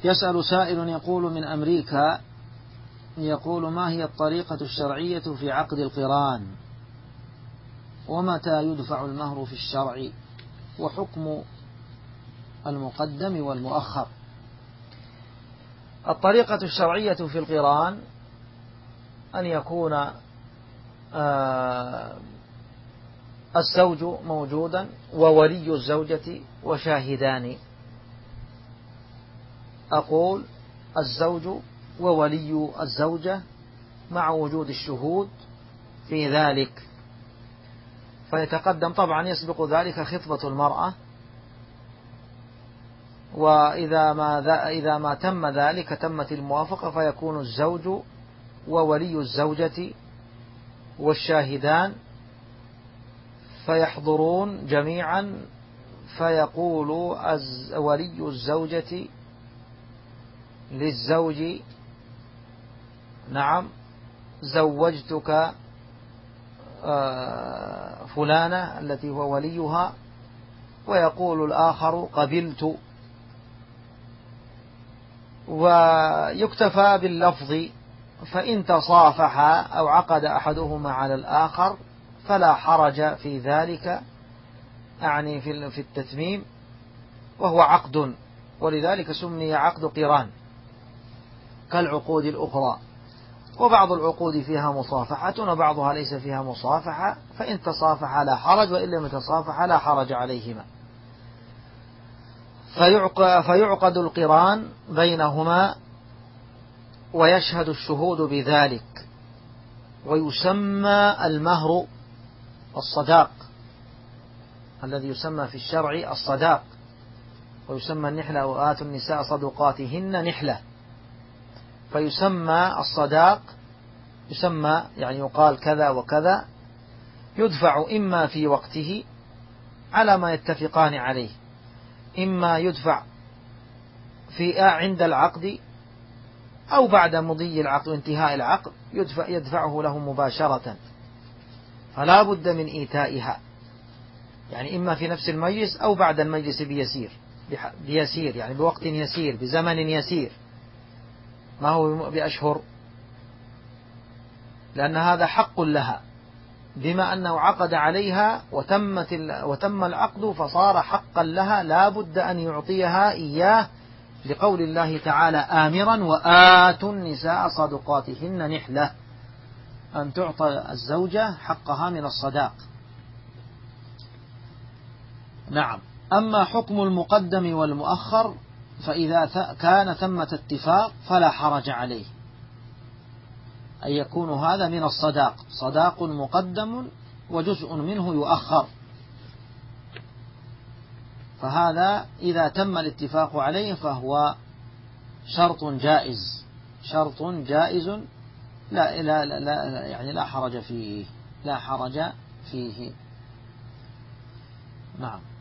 يسأل سائل يقول من أمريكا، يقول: ما هي الطريقة الشرعية في عقد القران؟ ومتى يدفع المهر في الشرع؟ وحكم المقدم والمؤخر؟ الطريقة الشرعية في القران أن يكون الزوج موجودا وولي الزوجة وشاهدان. أقول الزوج وولي الزوجة مع وجود الشهود في ذلك، فيتقدم طبعا يسبق ذلك خطبة المرأة، وإذا ما تم ذلك تمت الموافقة، فيكون الزوج وولي الزوجة والشاهدان فيحضرون جميعا، فيقول ولي الزوجة للزوج: نعم زوجتك فلانة التي هو وليها، ويقول الآخر: قبلت. ويكتفى باللفظ، فإن تصافحا أو عقد أحدهما على الآخر فلا حرج في ذلك، يعني في التتميم، وهو عقد، ولذلك سمي عقد قران كالعقود الأخرى. وبعض العقود فيها مصافحة وبعضها ليس فيها مصافحة، فإن تصافح لا حرج، وإن لم يتصافح لا حرج عليهما. فيعقد القران بينهما ويشهد الشهود بذلك، ويسمى المهر الصداق الذي يسمى في الشرع الصداق، ويسمى النحلة: وآتوا النساء صدقاتهن نحلة. فيسمى الصداق، يسمى يعني يقال كذا وكذا، يدفع إما في وقته على ما يتفقان عليه، إما يدفع عند العقد، أو بعد مضي العقد وانتهاء العقد يدفعه له مباشرة، فلا بد من إيتائها، يعني إما في نفس المجلس أو بعد المجلس بيسير، يعني بوقت يسير، بزمن يسير، ما هو بأشهر، لأن هذا حق لها، بما أنه عقد عليها وتم العقد فصار حقا لها، لا بد أن يعطيها إياه، لقول الله تعالى آمرا: وآتوا النساء صدقاتهن نحلة، أن تعطى الزوجة حقها من الصداق. نعم. أما حكم المقدم والمؤخر فإذا كان ثمة اتفاق فلا حرج عليه، أن يكون هذا من الصداق، صداق مقدم وجزء منه يؤخر، فهذا إذا تم الاتفاق عليه فهو شرط جائز، شرط جائز، يعني لا حرج فيه، لا حرج فيه. نعم.